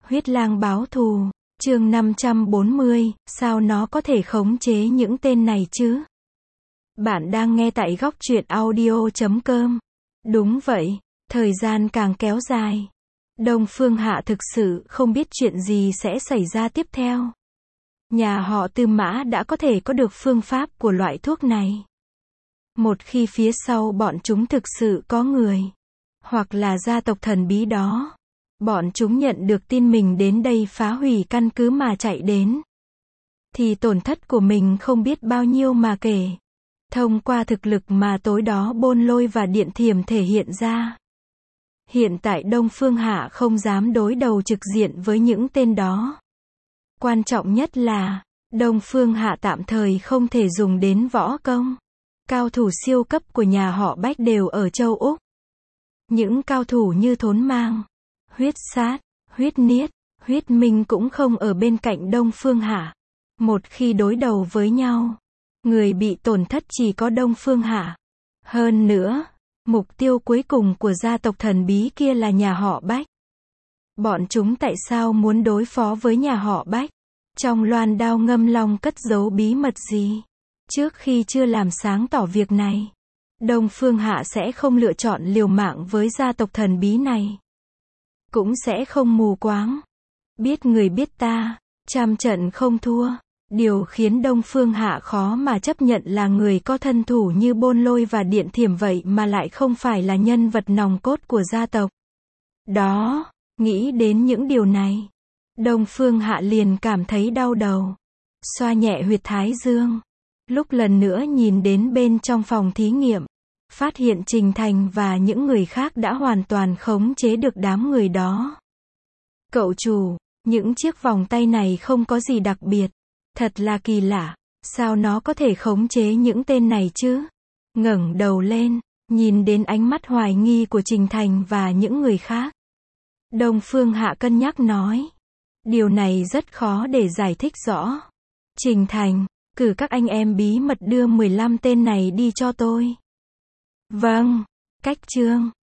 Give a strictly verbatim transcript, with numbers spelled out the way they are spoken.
Huyết lang báo thù, chương năm trăm bốn mươi, sao nó có thể khống chế những tên này chứ? Bạn đang nghe tại góc truyện audio chấm com. Đúng vậy, thời gian càng kéo dài, Đông Phương Hạ thực sự không biết chuyện gì sẽ xảy ra tiếp theo. Nhà họ Tư Mã đã có thể có được phương pháp của loại thuốc này. Một khi phía sau bọn chúng thực sự có người, hoặc là gia tộc thần bí đó, bọn chúng nhận được tin mình đến đây phá hủy căn cứ mà chạy đến, thì tổn thất của mình không biết bao nhiêu mà kể. Thông qua thực lực mà tối đó Bôn Lôi và Điện Thiểm thể hiện ra, hiện tại Đông Phương Hạ không dám đối đầu trực diện với những tên đó. Quan trọng nhất là, Đông Phương Hạ tạm thời không thể dùng đến võ công. Cao thủ siêu cấp của nhà họ Bách đều ở châu Úc. Những cao thủ như Thốn Mang, Huyết Sát, Huyết Niết, Huyết Minh cũng không ở bên cạnh Đông Phương Hạ. Một khi đối đầu với nhau, người bị tổn thất chỉ có Đông Phương Hạ. Hơn nữa, mục tiêu cuối cùng của gia tộc thần bí kia là nhà họ Bách. Bọn chúng tại sao muốn đối phó với nhà họ Bách? Trong loan đao ngâm long cất giấu bí mật gì? Trước khi chưa làm sáng tỏ việc này, Đông Phương Hạ sẽ không lựa chọn liều mạng với gia tộc thần bí này. Cũng sẽ không mù quáng. Biết người biết ta, trăm trận không thua. Điều khiến Đông Phương Hạ khó mà chấp nhận là người có thân thủ như Bôn Lôi và Điện Thiểm vậy mà lại không phải là nhân vật nòng cốt của gia tộc. Đó, nghĩ đến những điều này, Đông Phương Hạ liền cảm thấy đau đầu. Xoa nhẹ huyệt thái dương. Lúc lần nữa nhìn đến bên trong phòng thí nghiệm, phát hiện Trình Thành và những người khác đã hoàn toàn khống chế được đám người đó. Cậu chủ, những chiếc vòng tay này không có gì đặc biệt. Thật là kỳ lạ, sao nó có thể khống chế những tên này chứ? Ngẩng đầu lên, nhìn đến ánh mắt hoài nghi của Trình Thành và những người khác, Đông Phương Hạ cân nhắc nói. Điều này rất khó để giải thích rõ. Trình Thành, cử các anh em bí mật đưa mười lăm tên này đi cho tôi. Vâng, cách chương.